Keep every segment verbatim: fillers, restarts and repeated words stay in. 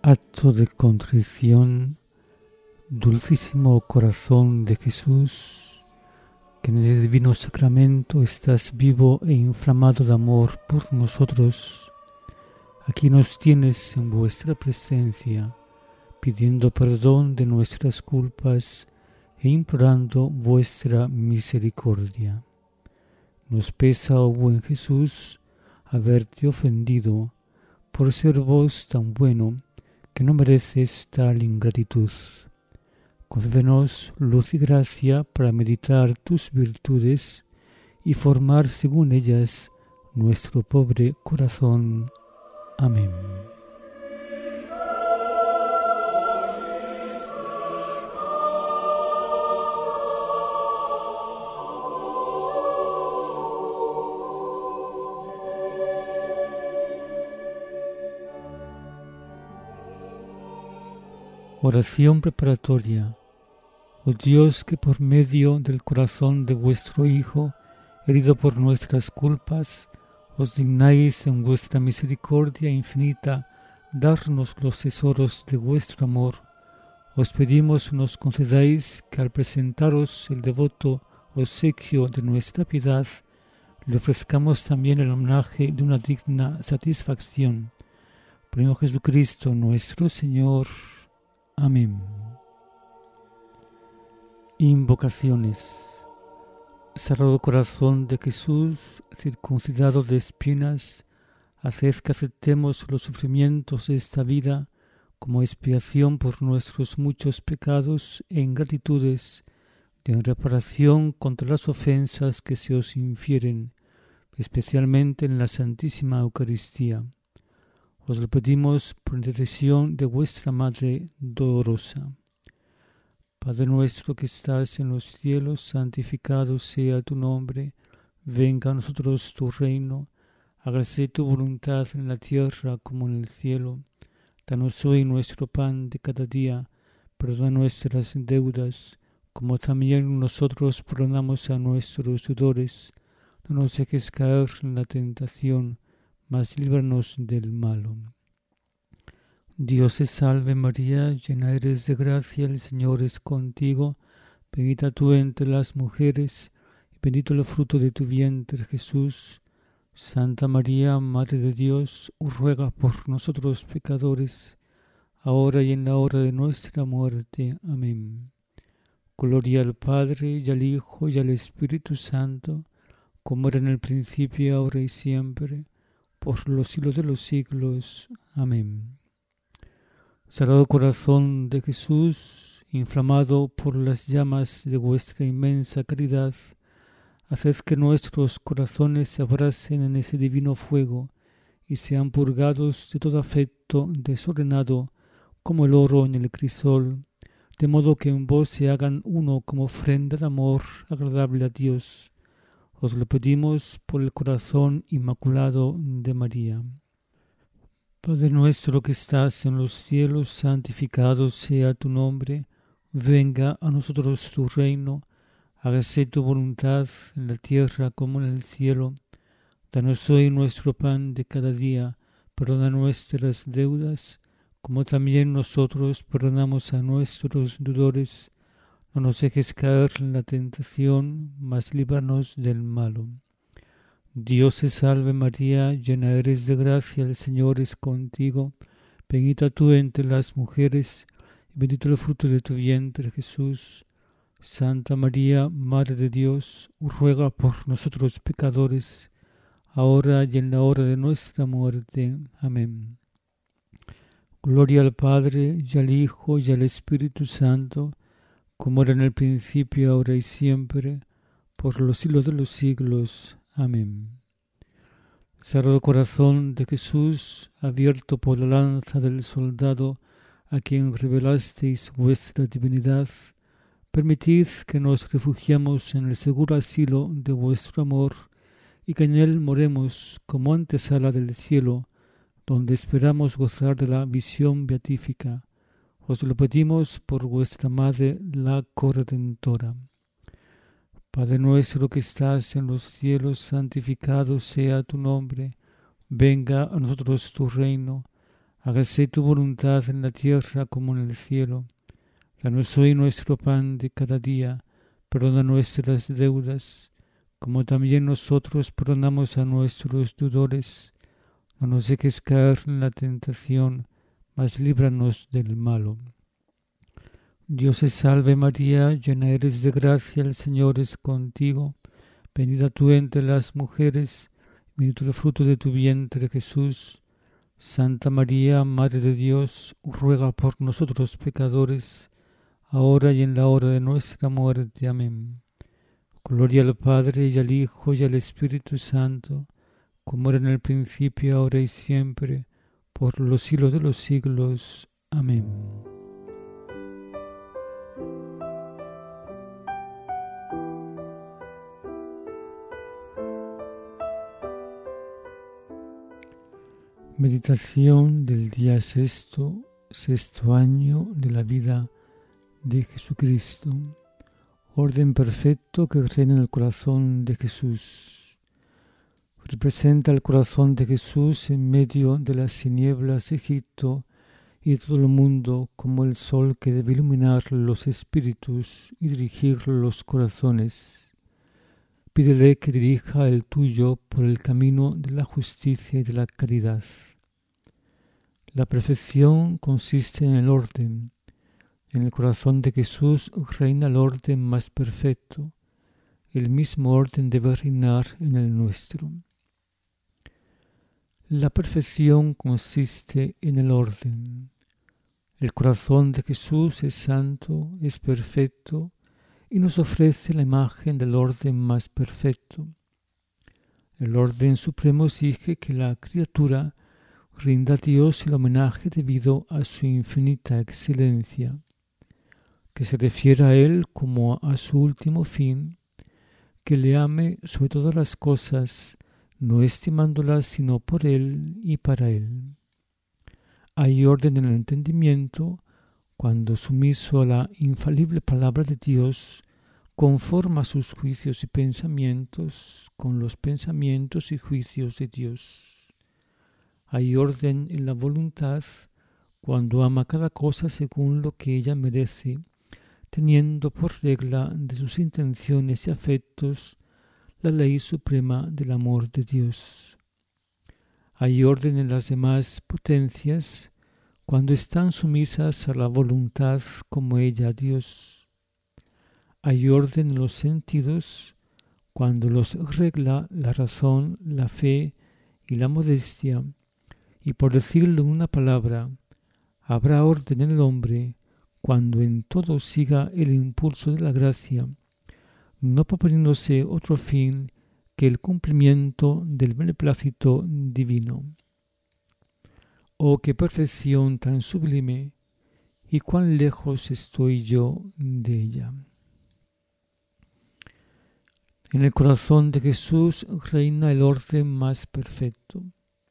Acto de contrición, dulcísimo corazón de Jesús, que en el divino sacramento estás vivo e inflamado de amor por nosotros. Aquí nos tienes en vuestra presencia, pidiendo perdón de nuestras culpas e implorando vuestra misericordia. Nos pesa, oh buen Jesús, haberte ofendido por ser vos tan bueno que no mereces tal ingratitud. Concédenos luz y gracia para meditar tus virtudes y formar según ellas nuestro pobre corazón. Amén. Oración preparatoria. Oh Dios, que por medio del corazón de vuestro Hijo, herido por nuestras culpas, os dignáis en vuestra misericordia infinita darnos los tesoros de vuestro amor, os pedimos nos concedáis que al presentaros el devoto obsequio de nuestra piedad, le ofrezcamos también el homenaje de una digna satisfacción. Por Jesucristo nuestro Señor. Amén. Invocaciones. Sagrado Corazón de Jesús, circuncidado de espinas, haced que aceptemos los sufrimientos de esta vida como expiación por nuestros muchos pecados e ingratitudes, de reparación contra las ofensas que se os infieren, especialmente en la Santísima Eucaristía. Os lo pedimos por intercesión de vuestra Madre dolorosa. Padre nuestro que estás en los cielos, santificado sea tu nombre. Venga a nosotros tu reino. Hágase tu voluntad en la tierra como en el cielo. Danos hoy nuestro pan de cada día. Perdona nuestras deudas, como también nosotros perdonamos a nuestros deudores. No nos dejes caer en la tentación, mas líbranos del malo. Dios te salve María, llena eres de gracia, el Señor es contigo, bendita tú entre las mujeres, y bendito el fruto de tu vientre Jesús. Santa María, Madre de Dios, ruega por nosotros pecadores, ahora y en la hora de nuestra muerte. Amén. Gloria al Padre, y al Hijo, y al Espíritu Santo, como era en el principio, ahora y siempre, por los siglos de los siglos. Amén. Sagrado Corazón de Jesús, inflamado por las llamas de vuestra inmensa caridad, haced que nuestros corazones se abracen en ese divino fuego y sean purgados de todo afecto desordenado como el oro en el crisol, de modo que en vos se hagan uno como ofrenda de amor agradable a Dios. Os lo pedimos por el corazón inmaculado de María. Padre nuestro que estás en los cielos, santificado sea tu nombre. Venga a nosotros tu reino. Hágase tu voluntad en la tierra como en el cielo. Danos hoy nuestro pan de cada día. Perdona nuestras deudas, como también nosotros perdonamos a nuestros deudores. No nos dejes caer en la tentación, mas líbranos del malo. Dios te salve María, llena eres de gracia, el Señor es contigo. Bendita tú entre las mujeres, y bendito el fruto de tu vientre Jesús. Santa María, Madre de Dios, ruega por nosotros pecadores, ahora y en la hora de nuestra muerte. Amén. Gloria al Padre, y al Hijo, y al Espíritu Santo, como era en el principio, ahora y siempre, por los siglos de los siglos. Amén. Sagrado Corazón de Jesús, abierto por la lanza del soldado a quien revelasteis vuestra divinidad, permitid que nos refugiemos en el seguro asilo de vuestro amor y que en él moremos como antesala del cielo, donde esperamos gozar de la visión beatífica. Os lo pedimos por vuestra Madre, la Corredentora. Padre nuestro que estás en los cielos, santificado sea tu nombre. Venga a nosotros tu reino. Hágase tu voluntad en la tierra como en el cielo. Danos hoy nuestro pan de cada día. Perdona nuestras deudas, como también nosotros perdonamos a nuestros deudores. No nos dejes caer en la tentación, mas líbranos del malo. Dios te salve María, llena eres de gracia, el Señor es contigo. Bendita tú entre las mujeres, bendito el fruto de tu vientre Jesús. Santa María, Madre de Dios, ruega por nosotros pecadores, ahora y en la hora de nuestra muerte. Amén. Gloria al Padre, y al Hijo, y al Espíritu Santo, como era en el principio, ahora y siempre, por los siglos de los siglos. Amén. Meditación del día sexto, sexto año de la vida de Jesucristo. Orden perfecto que reina en el corazón de Jesús. Representa el corazón de Jesús en medio de las tinieblas de Egipto y de todo el mundo, como el sol que debe iluminar los espíritus y dirigir los corazones. Pídele que dirija el tuyo por el camino de la justicia y de la caridad. La perfección consiste en el orden. En el corazón de Jesús reina el orden más perfecto. El mismo orden debe reinar en el nuestro. La perfección consiste en el orden. El corazón de Jesús es santo, es perfecto y nos ofrece la imagen del orden más perfecto. El orden supremo exige que la criatura rinda a Dios el homenaje debido a su infinita excelencia, que se refiera a Él como a su último fin, que le ame sobre todas las cosas, no estimándolas sino por Él y para Él. Hay orden en el entendimiento cuando, sumiso a la infalible palabra de Dios, conforma sus juicios y pensamientos con los pensamientos y juicios de Dios. Hay orden en la voluntad cuando ama cada cosa según lo que ella merece, teniendo por regla de sus intenciones y afectos la ley suprema del amor de Dios. Hay orden en las demás potencias cuando están sumisas a la voluntad como ella a Dios. Hay orden en los sentidos cuando los regla la razón, la fe y la modestia, y por decirlo en una palabra, habrá orden en el hombre cuando en todo siga el impulso de la gracia, no proponiéndose otro fin que el cumplimiento del beneplácito divino. Oh, qué perfección tan sublime, y cuán lejos estoy yo de ella. En el corazón de Jesús reina el orden más perfecto.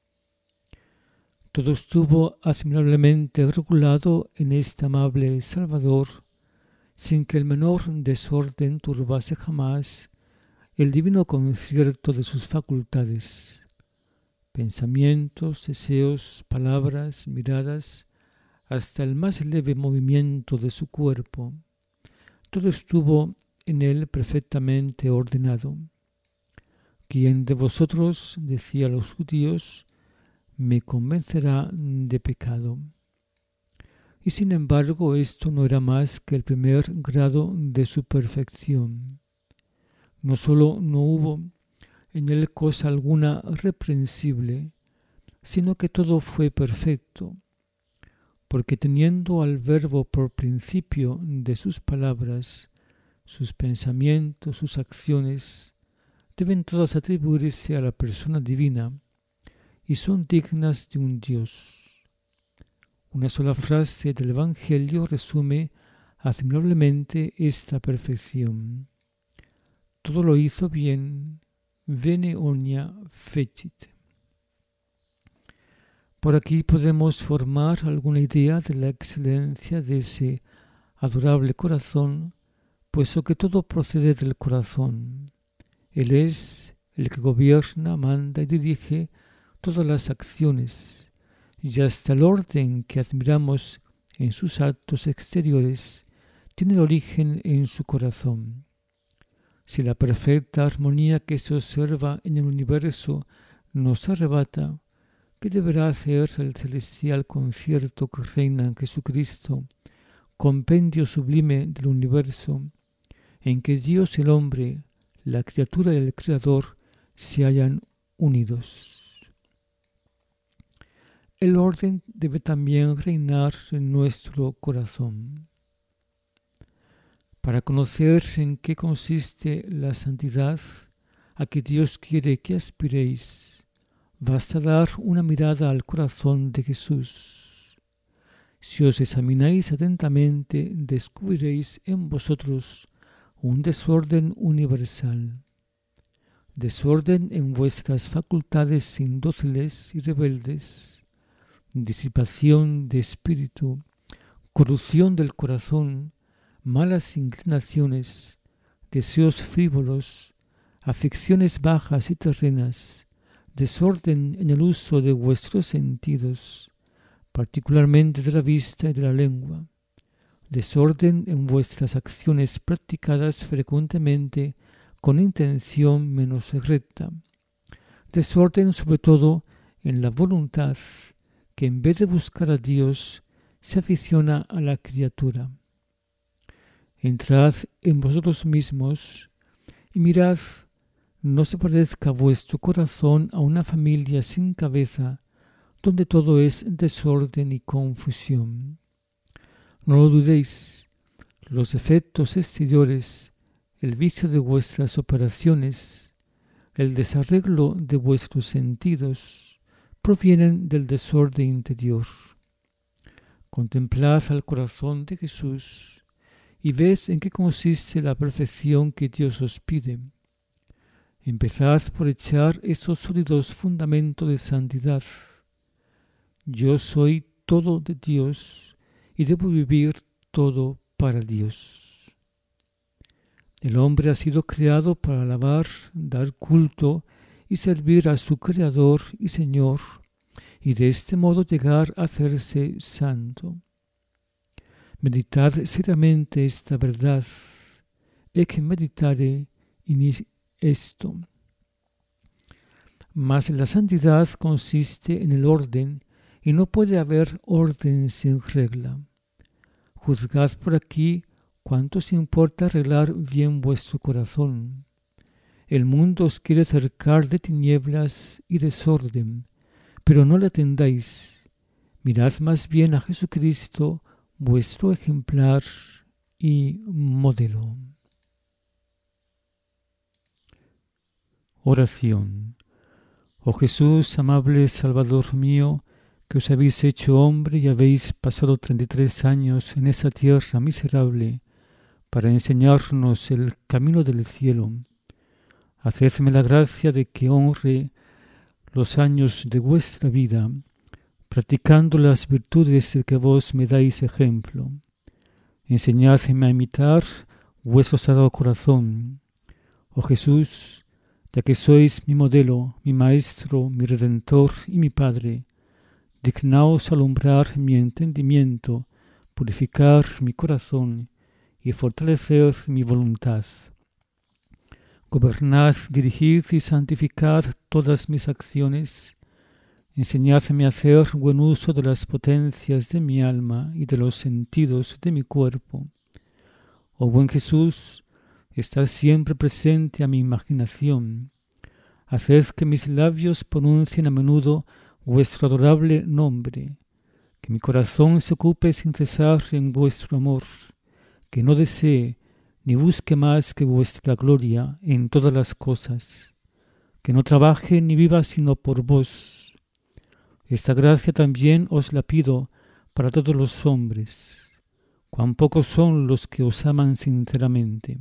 Todo estuvo admirablemente regulado en este amable Salvador, sin que el menor desorden turbase jamás el divino concierto de sus facultades, pensamientos, deseos, palabras, miradas, hasta el más leve movimiento de su cuerpo. Todo estuvo en él perfectamente ordenado. ¿Quién de vosotros, decía a los judíos, me convencerá de pecado? Y sin embargo esto no era más que el primer grado de su perfección. No solo no hubo en él cosa alguna reprensible, sino que todo fue perfecto, porque teniendo al Verbo por principio de sus palabras, sus pensamientos, sus acciones, deben todas atribuirse a la persona divina y son dignas de un Dios. Una sola frase del Evangelio resume admirablemente esta perfección. Todo lo hizo bien, bene omnia fecit. Por aquí podemos formar alguna idea de la excelencia de ese adorable corazón, puesto que todo procede del corazón. Él es el que gobierna, manda y dirige todas las acciones, y hasta el orden que admiramos en sus actos exteriores tiene origen en su corazón. Si la perfecta armonía que se observa en el universo nos arrebata, ¿qué deberá hacer el celestial concierto que reina en Jesucristo, compendio sublime del universo, en que Dios y el hombre, la criatura y el Creador, se hallan unidos? El orden debe también reinar en nuestro corazón. Para conocer en qué consiste la santidad a que Dios quiere que aspiréis, basta dar una mirada al corazón de Jesús. Si os examináis atentamente, descubriréis en vosotros un desorden universal. Desorden en vuestras facultades indóciles y rebeldes, disipación de espíritu, corrupción del corazón, malas inclinaciones, deseos frívolos, afecciones bajas y terrenas, desorden en el uso de vuestros sentidos, particularmente de la vista y de la lengua, desorden en vuestras acciones practicadas frecuentemente con intención menos recta, desorden sobre todo en la voluntad, que en vez de buscar a Dios, se aficiona a la criatura. Entrad en vosotros mismos y mirad, no se parezca vuestro corazón a una familia sin cabeza, donde todo es desorden y confusión. No lo dudéis, los efectos exteriores, el vicio de vuestras operaciones, el desarreglo de vuestros sentidos, provienen del desorden interior. Contemplad al corazón de Jesús y ved en qué consiste la perfección que Dios os pide. Empezad por echar esos sólidos fundamentos de santidad. Yo soy todo de Dios y debo vivir todo para Dios. El hombre ha sido creado para alabar, dar culto y servir a su Creador y Señor, y de este modo llegar a hacerse santo. Meditad seriamente esta verdad, e que meditare in esto. Mas la santidad consiste en el orden, y no puede haber orden sin regla. Juzgad por aquí cuánto os importa arreglar bien vuestro corazón. El mundo os quiere cercar de tinieblas y desorden, pero no le atendáis. Mirad más bien a Jesucristo, vuestro ejemplar y modelo. Oración. Oh Jesús, amable Salvador mío, que os habéis hecho hombre y habéis pasado treinta y tres años en esa tierra miserable para enseñarnos el camino del cielo. Hacedme la gracia de que honre los años de vuestra vida, practicando las virtudes de que vos me dais ejemplo. Enseñadme a imitar vuestro sagrado corazón. Oh Jesús, ya que sois mi modelo, mi maestro, mi redentor y mi Padre, dignaos alumbrar mi entendimiento, purificar mi corazón y fortalecer mi voluntad. Gobernad, dirigid y santificad todas mis acciones. Enseñadme a hacer buen uso de las potencias de mi alma y de los sentidos de mi cuerpo. Oh buen Jesús, estad siempre presente a mi imaginación. Haced que mis labios pronuncien a menudo vuestro adorable nombre, que mi corazón se ocupe sin cesar en vuestro amor, que no desee ni busque más que vuestra gloria en todas las cosas, que no trabaje ni viva sino por vos. Esta gracia también os la pido para todos los hombres. Cuán pocos son los que os aman sinceramente.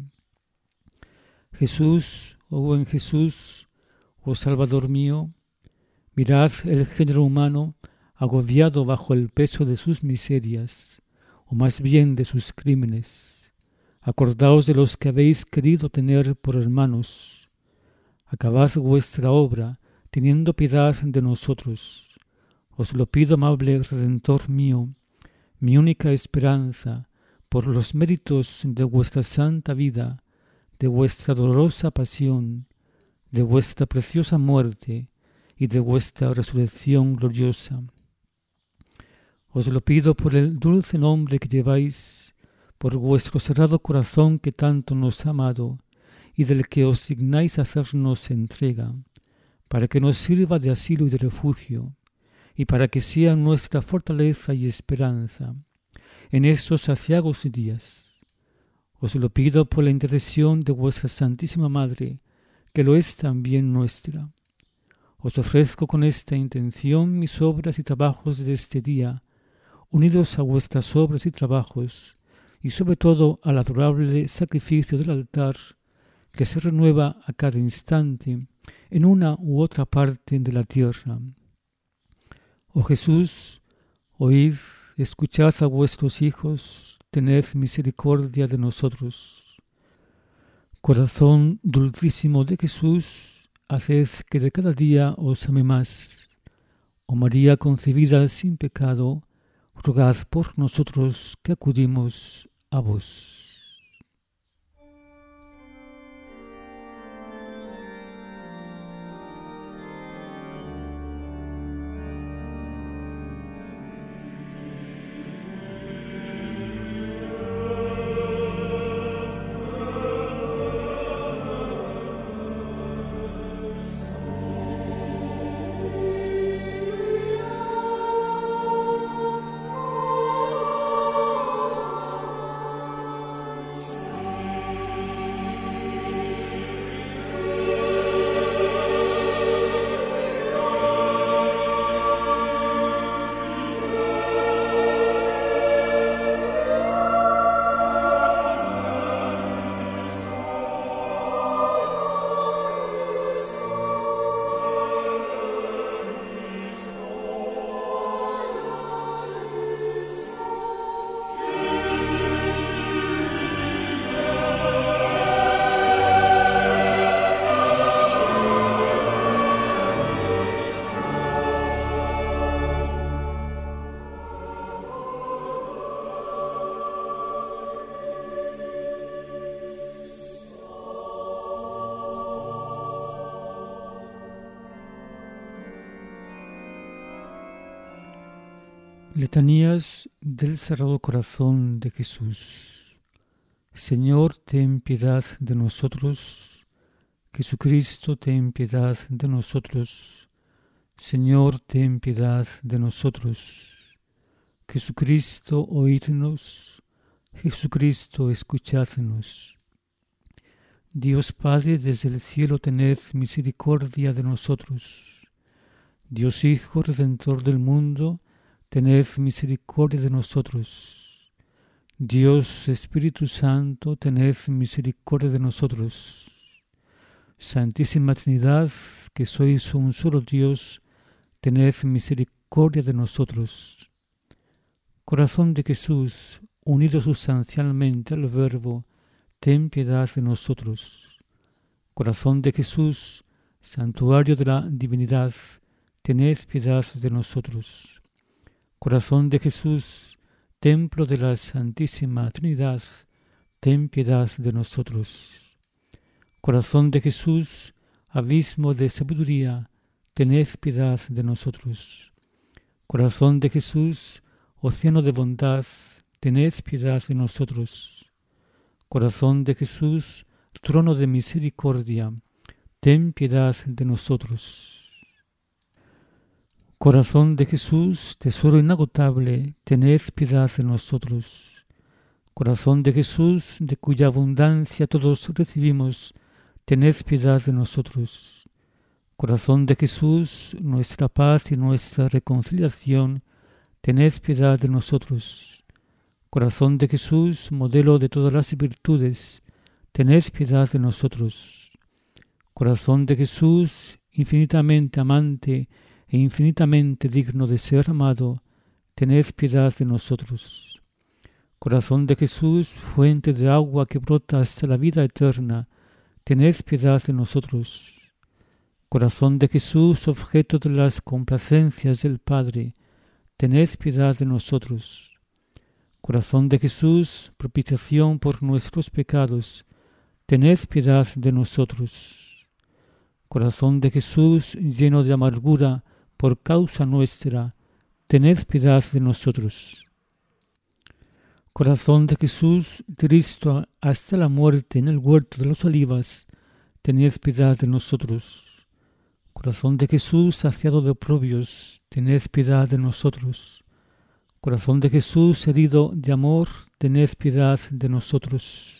Jesús, oh buen Jesús, oh Salvador mío, mirad el género humano agobiado bajo el peso de sus miserias, o más bien de sus crímenes. Acordaos de los que habéis querido tener por hermanos. Acabad vuestra obra, teniendo piedad de nosotros. Os lo pido, amable Redentor mío, mi única esperanza, por los méritos de vuestra santa vida, de vuestra dolorosa pasión, de vuestra preciosa muerte y de vuestra resurrección gloriosa. Os lo pido por el dulce nombre que lleváis, por vuestro cerrado corazón que tanto nos ha amado y del que os dignáis hacernos entrega, para que nos sirva de asilo y de refugio, y para que sea nuestra fortaleza y esperanza en estos aciagos días. Os lo pido por la intercesión de vuestra Santísima Madre, que lo es también nuestra. Os ofrezco con esta intención mis obras y trabajos de este día, unidos a vuestras obras y trabajos, y sobre todo al adorable sacrificio del altar, que se renueva a cada instante en una u otra parte de la tierra. Oh Jesús, oíd, escuchad a vuestros hijos, tened misericordia de nosotros. Corazón dulcísimo de Jesús, haced que de cada día os ame más. Oh María concebida sin pecado, rogad por nosotros que acudimos a vos. Letanías del Sagrado Corazón de Jesús. Señor, ten piedad de nosotros. Jesucristo, ten piedad de nosotros. Señor, ten piedad de nosotros. Jesucristo, oídnos. Jesucristo, escuchadnos. Dios Padre, desde el cielo tened misericordia de nosotros. Dios Hijo, Redentor del mundo, tened misericordia de nosotros. Dios Espíritu Santo, tened misericordia de nosotros. Santísima Trinidad, que sois un solo Dios, tened misericordia de nosotros. Corazón de Jesús, unido sustancialmente al Verbo, ten piedad de nosotros. Corazón de Jesús, santuario de la divinidad, tened piedad de nosotros. Corazón de Jesús, templo de la Santísima Trinidad, ten piedad de nosotros. Corazón de Jesús, abismo de sabiduría, tened piedad de nosotros. Corazón de Jesús, océano de bondad, tened piedad de nosotros. Corazón de Jesús, trono de misericordia, ten piedad de nosotros. Corazón de Jesús, tesoro inagotable, tened piedad de nosotros. Corazón de Jesús, de cuya abundancia todos recibimos, tened piedad de nosotros. Corazón de Jesús, nuestra paz y nuestra reconciliación, tened piedad de nosotros. Corazón de Jesús, modelo de todas las virtudes, tened piedad de nosotros. Corazón de Jesús, infinitamente amante e infinitamente digno de ser amado, tened piedad de nosotros. Corazón de Jesús, fuente de agua que brota hasta la vida eterna, tened piedad de nosotros. Corazón de Jesús, objeto de las complacencias del Padre, tened piedad de nosotros. Corazón de Jesús, propiciación por nuestros pecados, tened piedad de nosotros. Corazón de Jesús, lleno de amargura por causa nuestra, tened piedad de nosotros. Corazón de Jesús, triste hasta la muerte en el huerto de los olivas, tened piedad de nosotros. Corazón de Jesús, saciado de oprobios, tened piedad de nosotros. Corazón de Jesús, herido de amor, tened piedad de nosotros.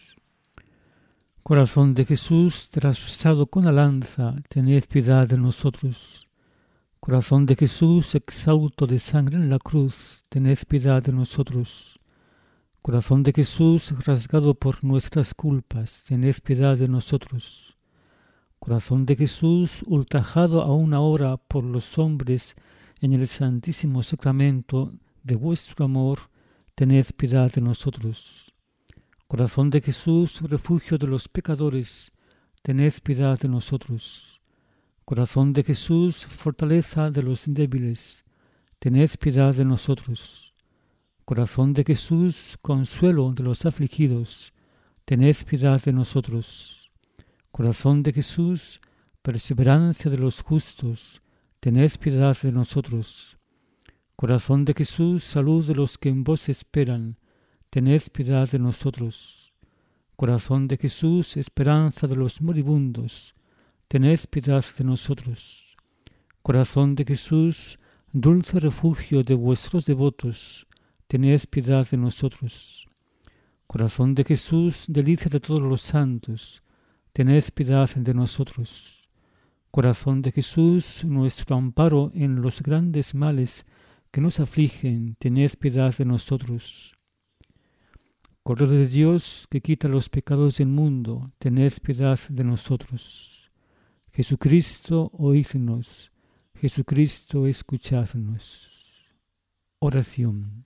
Corazón de Jesús, traspasado con la lanza, tened piedad de nosotros. Corazón de Jesús, exhausto de sangre en la cruz, tened piedad de nosotros. Corazón de Jesús, rasgado por nuestras culpas, tened piedad de nosotros. Corazón de Jesús, ultrajado aún ahora por los hombres en el santísimo sacramento de vuestro amor, tened piedad de nosotros. Corazón de Jesús, refugio de los pecadores, tened piedad de nosotros. Corazón de Jesús, fortaleza de los débiles, tened piedad de nosotros. Corazón de Jesús, consuelo de los afligidos, tened piedad de nosotros. Corazón de Jesús, perseverancia de los justos, tened piedad de nosotros. Corazón de Jesús, salud de los que en vos esperan, tened piedad de nosotros. Corazón de Jesús, esperanza de los moribundos, tened piedad de nosotros. Corazón de Jesús, dulce refugio de vuestros devotos, tened piedad de nosotros. Corazón de Jesús, delicia de todos los santos, tened piedad de nosotros. Corazón de Jesús, nuestro amparo en los grandes males que nos afligen, tened piedad de nosotros. Cordero de Dios, que quita los pecados del mundo, tened piedad de nosotros. Jesucristo, oídnos. Jesucristo, escuchadnos. Oración.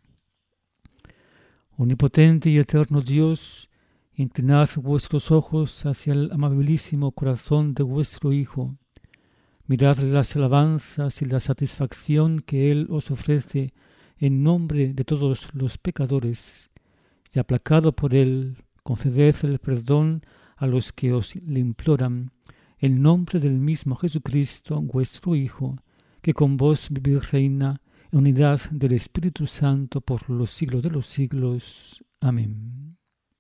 Omnipotente y eterno Dios, inclinad vuestros ojos hacia el amabilísimo corazón de vuestro Hijo. Mirad las alabanzas y la satisfacción que Él os ofrece en nombre de todos los pecadores, y aplacado por Él, conceded el perdón a los que os le imploran, en nombre del mismo Jesucristo, vuestro Hijo, que con vos vive y reina, en unidad del Espíritu Santo por los siglos de los siglos. Amén.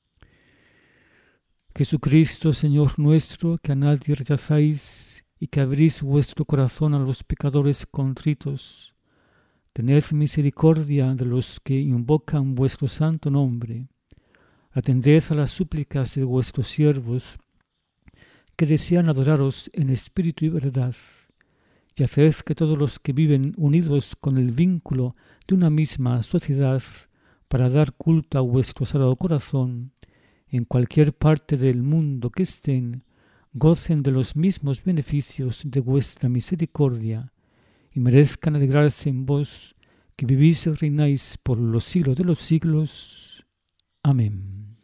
Jesucristo, Señor nuestro, que a nadie rechazáis y que abrís vuestro corazón a los pecadores contritos, tened misericordia de los que invocan vuestro santo nombre. Atended a las súplicas de vuestros siervos, que desean adoraros en espíritu y verdad, y haced que todos los que viven unidos con el vínculo de una misma sociedad para dar culto a vuestro sagrado corazón, en cualquier parte del mundo que estén, gocen de los mismos beneficios de vuestra misericordia y merezcan alegrarse en vos, que vivís y reináis por los siglos de los siglos. Amén.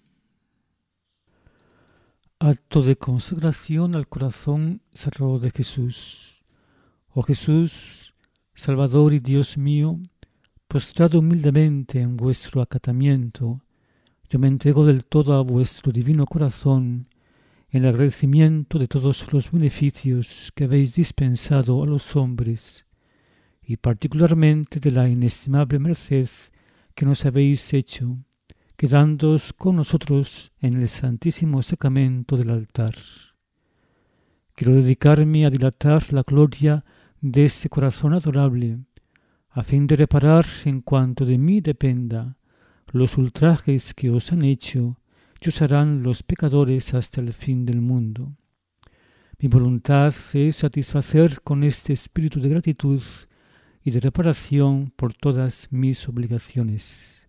Acto de consagración al corazón sagrado de Jesús. Oh Jesús, Salvador y Dios mío, postrado humildemente en vuestro acatamiento, yo me entrego del todo a vuestro divino corazón, en agradecimiento de todos los beneficios que habéis dispensado a los hombres, y particularmente de la inestimable merced que nos habéis hecho, quedándoos con nosotros en el santísimo sacramento del altar. Quiero dedicarme a dilatar la gloria de este corazón adorable, a fin de reparar en cuanto de mí dependa los ultrajes que os han hecho y os harán los pecadores hasta el fin del mundo. Mi voluntad es satisfacer con este espíritu de gratitud y de reparación por todas mis obligaciones.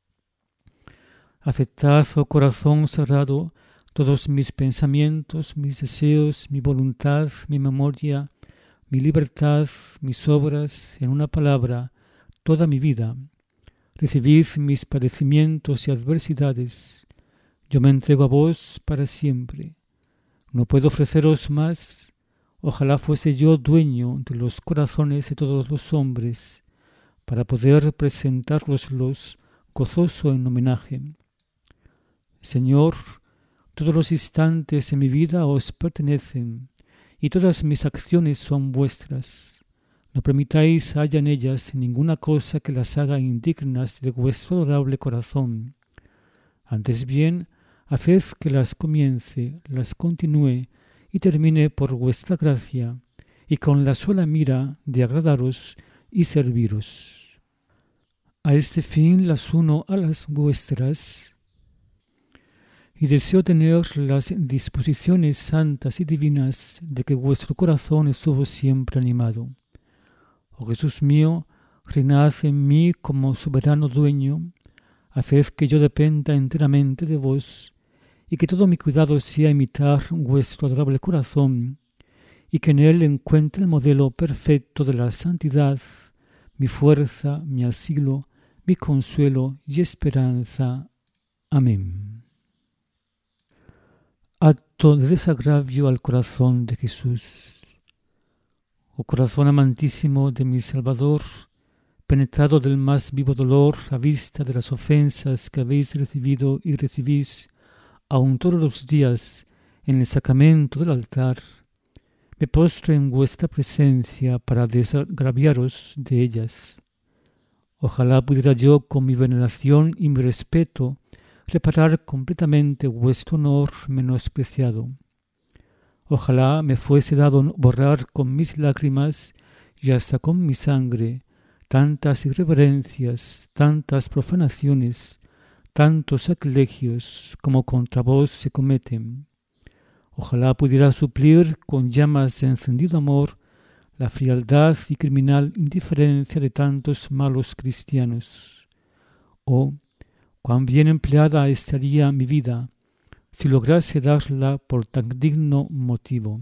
Aceptad, oh corazón sagrado, todos mis pensamientos, mis deseos, mi voluntad, mi memoria, mi libertad, mis obras, en una palabra, toda mi vida. Recibid mis padecimientos y adversidades. Yo me entrego a vos para siempre. No puedo ofreceros más. Ojalá fuese yo dueño de los corazones de todos los hombres, para poder presentároslos gozoso en homenaje. Señor, todos los instantes de mi vida os pertenecen, y todas mis acciones son vuestras. No permitáis haya en ellas ninguna cosa que las haga indignas de vuestro adorable corazón. Antes bien, haced que las comience, las continúe y termine por vuestra gracia, y con la sola mira de agradaros y serviros. A este fin las uno a las vuestras, y deseo tener las disposiciones santas y divinas de que vuestro corazón estuvo siempre animado. Oh Jesús mío, reinad en mí como soberano dueño, haced que yo dependa enteramente de vos, y que todo mi cuidado sea imitar vuestro adorable corazón, y que en él encuentre el modelo perfecto de la santidad, mi fuerza, mi asilo, mi consuelo y esperanza. Amén. Acto de desagravio al corazón de Jesús. Oh corazón amantísimo de mi Salvador, penetrado del más vivo dolor a vista de las ofensas que habéis recibido y recibís aun todos los días en el sacramento del altar, me postro en vuestra presencia para desagraviaros de ellas. Ojalá pudiera yo con mi veneración y mi respeto reparar completamente vuestro honor menospreciado. Ojalá me fuese dado borrar con mis lágrimas y hasta con mi sangre tantas irreverencias, tantas profanaciones, tantos sacrilegios como contra vos se cometen. Ojalá pudiera suplir con llamas de encendido amor la frialdad y criminal indiferencia de tantos malos cristianos. Oh, cuán bien empleada estaría mi vida si lograse darla por tan digno motivo.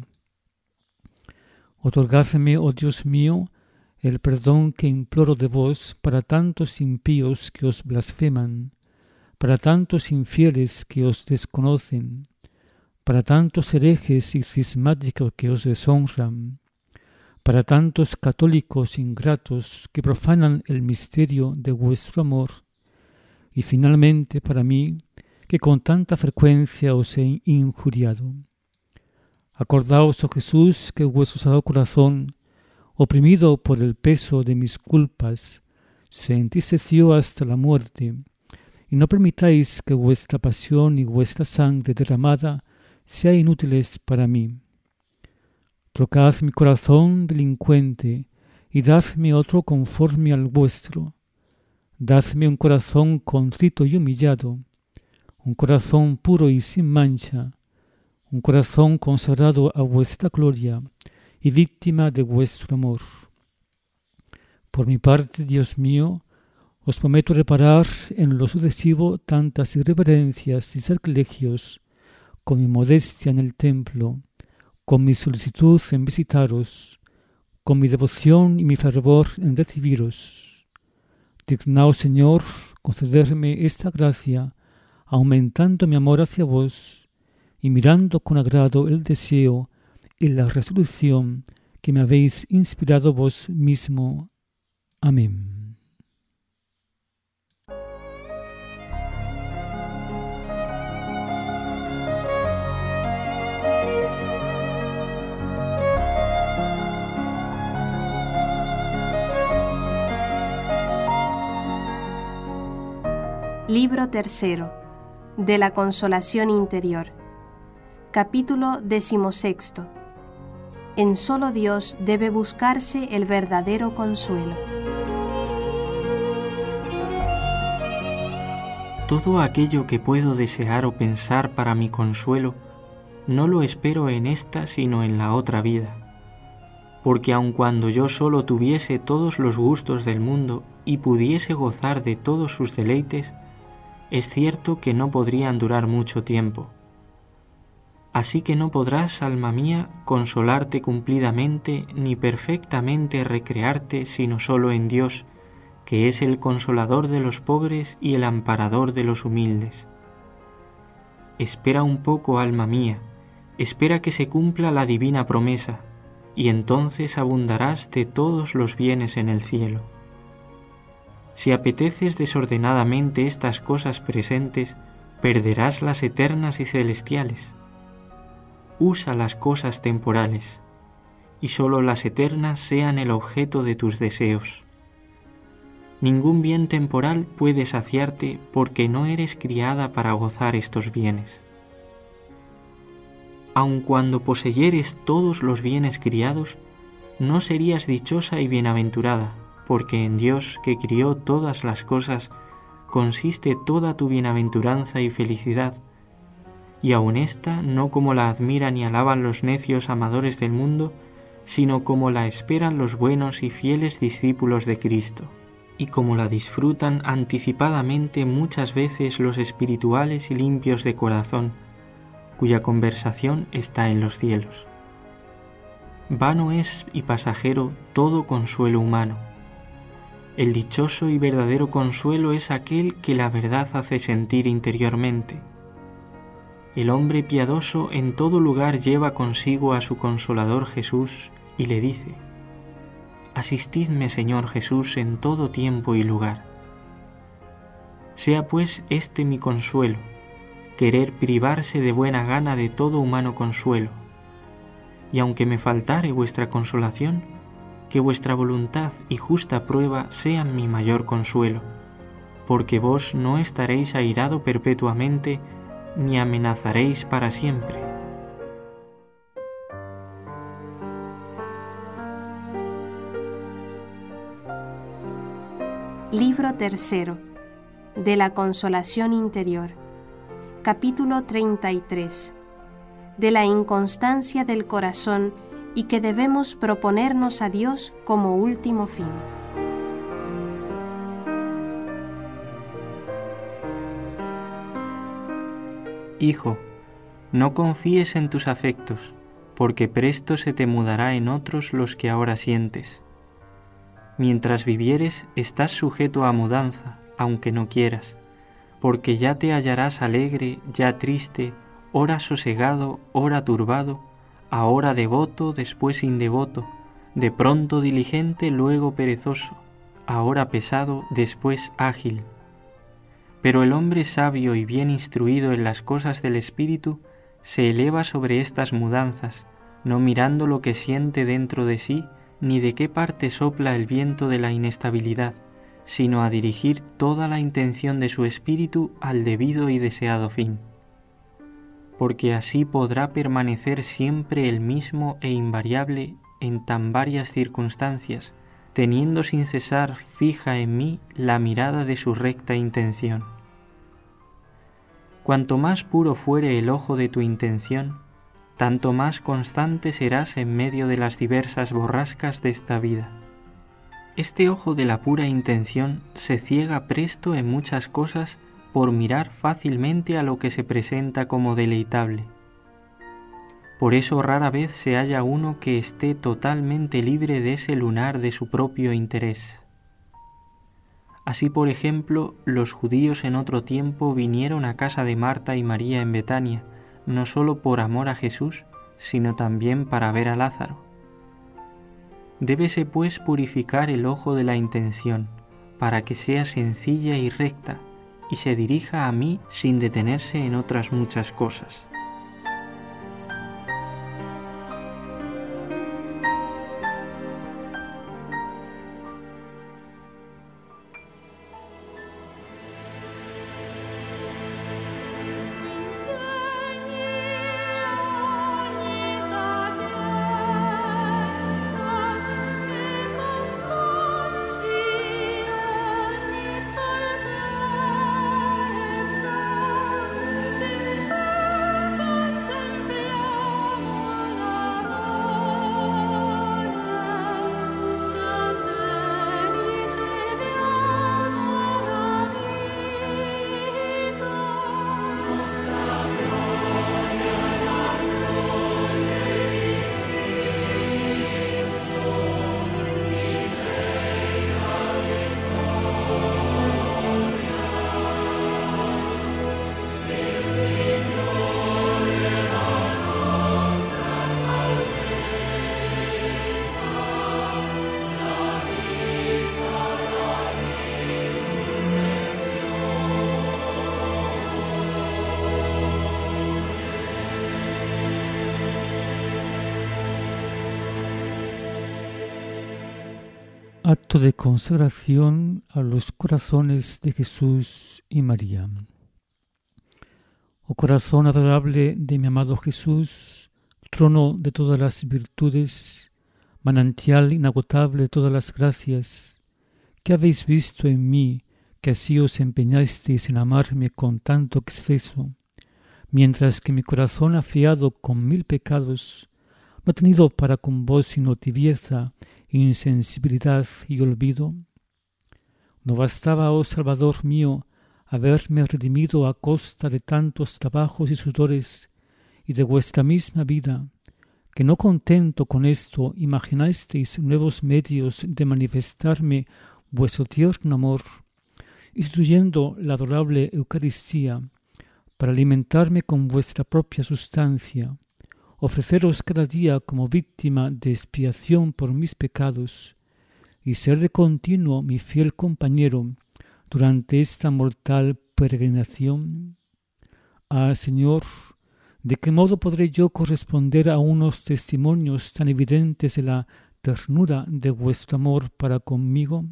Otorgadme, oh Dios mío, el perdón que imploro de vos para tantos impíos que os blasfeman, para tantos infieles que os desconocen, para tantos herejes y cismáticos que os deshonran, para tantos católicos ingratos que profanan el misterio de vuestro amor, y finalmente para mí, que con tanta frecuencia os he injuriado. Acordaos, oh Jesús, que vuestro sagrado corazón, oprimido por el peso de mis culpas, se entristeció hasta la muerte, y no permitáis que vuestra pasión y vuestra sangre derramada sean inútiles para mí. Trocad mi corazón delincuente y dadme otro conforme al vuestro. Dadme un corazón contrito y humillado, un corazón puro y sin mancha, un corazón consagrado a vuestra gloria y víctima de vuestro amor. Por mi parte, Dios mío, os prometo reparar en lo sucesivo tantas irreverencias y sacrilegios con mi modestia en el templo, con mi solicitud en visitaros, con mi devoción y mi fervor en recibiros. Dignaos, Señor, concederme esta gracia, aumentando mi amor hacia vos y mirando con agrado el deseo y la resolución que me habéis inspirado vos mismo. Amén. Libro tercero de la Consolación Interior. Capítulo decimosexto. En solo Dios debe buscarse el verdadero consuelo. Todo aquello que puedo desear o pensar para mi consuelo, no lo espero en esta sino en la otra vida. Porque aun cuando yo solo tuviese todos los gustos del mundo y pudiese gozar de todos sus deleites, es cierto que no podrían durar mucho tiempo. Así que no podrás, alma mía, consolarte cumplidamente ni perfectamente recrearte sino solo en Dios, que es el consolador de los pobres y el amparador de los humildes. Espera un poco, alma mía, espera que se cumpla la divina promesa, y entonces abundarás de todos los bienes en el cielo. Si apeteces desordenadamente estas cosas presentes, perderás las eternas y celestiales. Usa las cosas temporales, y sólo las eternas sean el objeto de tus deseos. Ningún bien temporal puede saciarte porque no eres criada para gozar estos bienes. Aun cuando poseyeres todos los bienes criados, no serías dichosa y bienaventurada, porque en Dios, que crió todas las cosas, consiste toda tu bienaventuranza y felicidad, y aun esta no como la admiran y alaban los necios amadores del mundo, sino como la esperan los buenos y fieles discípulos de Cristo, y como la disfrutan anticipadamente muchas veces los espirituales y limpios de corazón, cuya conversación está en los cielos. Vano es y pasajero todo consuelo humano. El dichoso y verdadero consuelo es aquel que la verdad hace sentir interiormente. El hombre piadoso en todo lugar lleva consigo a su Consolador Jesús y le dice: Asistidme, Señor Jesús, en todo tiempo y lugar. Sea pues este mi consuelo, querer privarse de buena gana de todo humano consuelo, y aunque me faltare vuestra consolación, que vuestra voluntad y justa prueba sean mi mayor consuelo, porque vos no estaréis airado perpetuamente, ni amenazaréis para siempre. Libro tercero de la Consolación Interior. Capítulo treinta y tres. De la inconstancia del corazón y que debemos proponernos a Dios como último fin. Hijo, no confíes en tus afectos, porque presto se te mudará en otros los que ahora sientes. Mientras vivieres, estás sujeto a mudanza, aunque no quieras, porque ya te hallarás alegre, ya triste, ora sosegado, ora turbado, ahora devoto, después indevoto, de pronto diligente, luego perezoso, ahora pesado, después ágil. Pero el hombre sabio y bien instruido en las cosas del espíritu se eleva sobre estas mudanzas, no mirando lo que siente dentro de sí, ni de qué parte sopla el viento de la inestabilidad, sino a dirigir toda la intención de su espíritu al debido y deseado fin. Porque así podrá permanecer siempre el mismo e invariable en tan varias circunstancias, teniendo sin cesar fija en mí la mirada de su recta intención. Cuanto más puro fuere el ojo de tu intención, tanto más constante serás en medio de las diversas borrascas de esta vida. Este ojo de la pura intención se ciega presto en muchas cosas por mirar fácilmente a lo que se presenta como deleitable. Por eso rara vez se halla uno que esté totalmente libre de ese lunar de su propio interés. Así, por ejemplo, los judíos en otro tiempo vinieron a casa de Marta y María en Betania, no solo por amor a Jesús, sino también para ver a Lázaro. Débese pues purificar el ojo de la intención, para que sea sencilla y recta, y se dirija a mí sin detenerse en otras muchas cosas. Acto de consagración a los corazones de Jesús y María. Oh corazón adorable de mi amado Jesús, trono de todas las virtudes, manantial inagotable de todas las gracias, ¿qué habéis visto en mí que así os empeñasteis en amarme con tanto exceso, mientras que mi corazón afiado con mil pecados no ha tenido para con vos sino tibieza, insensibilidad y olvido? ¿No bastaba, oh Salvador mío, haberme redimido a costa de tantos trabajos y sudores y de vuestra misma vida, que no contento con esto imaginasteis nuevos medios de manifestarme vuestro tierno amor, instituyendo la adorable Eucaristía para alimentarme con vuestra propia sustancia, ofreceros cada día como víctima de expiación por mis pecados y ser de continuo mi fiel compañero durante esta mortal peregrinación? Ah, Señor, ¿de qué modo podré yo corresponder a unos testimonios tan evidentes de la ternura de vuestro amor para conmigo?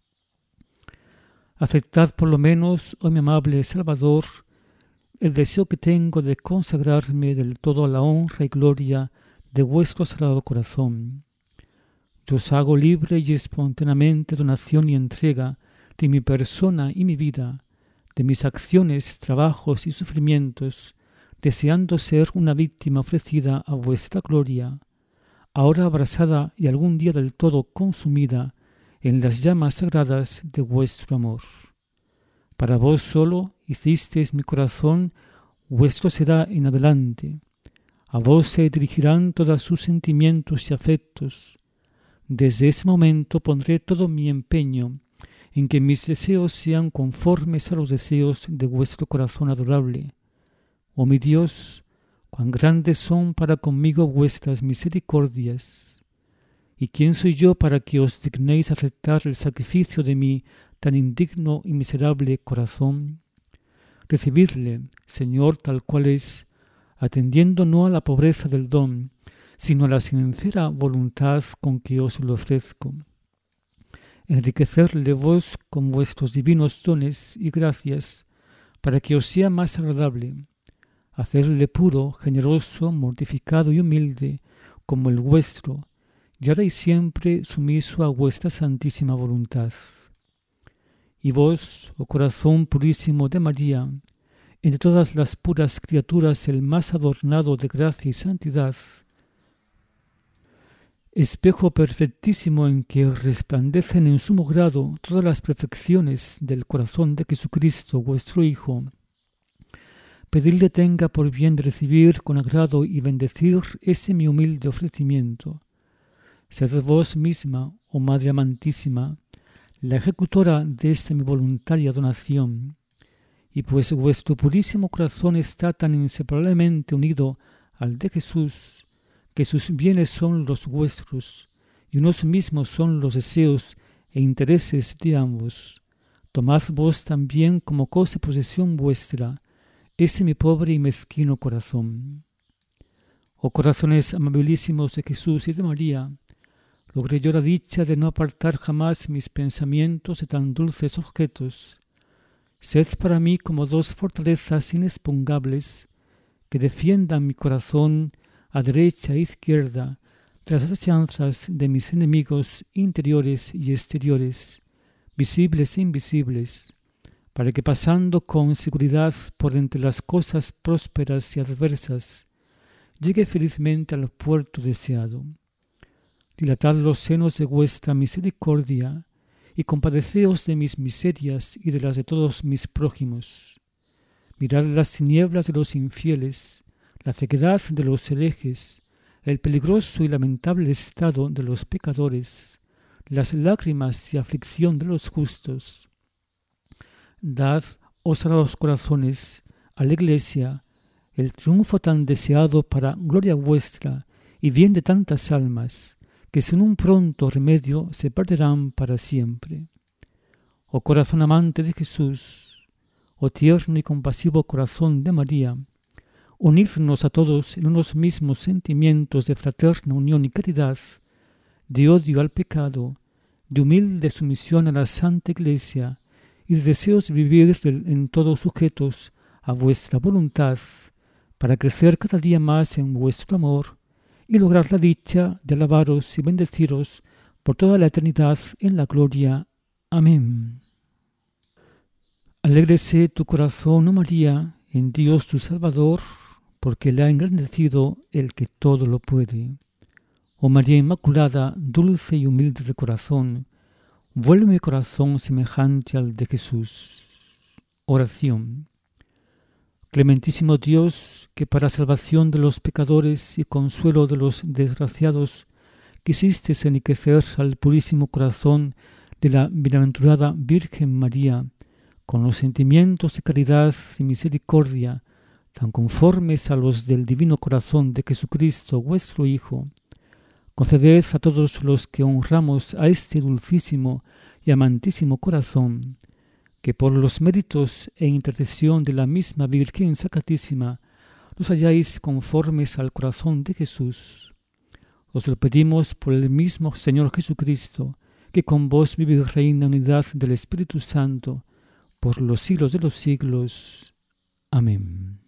Aceptad por lo menos, oh mi amable Salvador, el deseo que tengo de consagrarme del todo a la honra y gloria de vuestro sagrado corazón. Yo os hago libre y espontáneamente donación y entrega de mi persona y mi vida, de mis acciones, trabajos y sufrimientos, deseando ser una víctima ofrecida a vuestra gloria, ahora abrasada y algún día del todo consumida en las llamas sagradas de vuestro amor. Para vos solo hicisteis mi corazón, vuestro será en adelante. A vos se dirigirán todos sus sentimientos y afectos. Desde ese momento pondré todo mi empeño en que mis deseos sean conformes a los deseos de vuestro corazón adorable. Oh mi Dios, cuán grandes son para conmigo vuestras misericordias. ¿Y quién soy yo para que os dignéis aceptar el sacrificio de mi tan indigno y miserable corazón? Recibidle, Señor, tal cual es, atendiendo no a la pobreza del don, sino a la sincera voluntad con que os lo ofrezco. Enriquecerle vos con vuestros divinos dones y gracias, para que os sea más agradable. Hacerle puro, generoso, mortificado y humilde, como el vuestro, y ahora y siempre sumiso a vuestra santísima voluntad. Y vos, oh corazón purísimo de María, entre todas las puras criaturas el más adornado de gracia y santidad, espejo perfectísimo en que resplandecen en sumo grado todas las perfecciones del corazón de Jesucristo, vuestro Hijo, pedidle tenga por bien de recibir con agrado y bendecir ese mi humilde ofrecimiento. Sed vos misma, oh Madre amantísima, la ejecutora de esta mi voluntaria donación, y pues vuestro purísimo corazón está tan inseparablemente unido al de Jesús, que sus bienes son los vuestros, y unos mismos son los deseos e intereses de ambos, tomad vos también como cosa y posesión vuestra ese mi pobre y mezquino corazón. Oh corazones amabilísimos de Jesús y de María, logré yo la dicha de no apartar jamás mis pensamientos de tan dulces objetos. Sed para mí como dos fortalezas inexpugnables que defiendan mi corazón a derecha e izquierda tras las acechanzas de mis enemigos interiores y exteriores, visibles e invisibles, para que pasando con seguridad por entre las cosas prósperas y adversas, llegue felizmente al puerto deseado. Dilatad los senos de vuestra misericordia y compadeceos de mis miserias y de las de todos mis prójimos. Mirad las tinieblas de los infieles, la ceguedad de los herejes, el peligroso y lamentable estado de los pecadores, las lágrimas y aflicción de los justos. Dad, oh sagrados corazones, a la Iglesia el triunfo tan deseado para gloria vuestra y bien de tantas almas, que sin un pronto remedio se perderán para siempre. Oh corazón amante de Jesús, oh tierno y compasivo corazón de María, unidnos a todos en unos mismos sentimientos de fraterna unión y caridad, de odio al pecado, de humilde sumisión a la Santa Iglesia y de deseos de vivir en todos sujetos a vuestra voluntad, para crecer cada día más en vuestro amor y lograr la dicha de alabaros y bendeciros por toda la eternidad en la gloria. Amén. Alégrese tu corazón, oh María, en Dios tu Salvador, porque le ha engrandecido el que todo lo puede. Oh María Inmaculada, dulce y humilde de corazón, vuelve mi corazón semejante al de Jesús. Oración. Clementísimo Dios, que para salvación de los pecadores y consuelo de los desgraciados, quisiste enriquecer al purísimo corazón de la bienaventurada Virgen María, con los sentimientos de caridad y misericordia, tan conformes a los del divino corazón de Jesucristo, vuestro Hijo, conceded a todos los que honramos a este dulcísimo y amantísimo corazón, que por los méritos e intercesión de la misma Virgen Sacratísima nos halláis conformes al corazón de Jesús. Os lo pedimos por el mismo Señor Jesucristo, que con vos vive y reina en unidad del Espíritu Santo, por los siglos de los siglos. Amén.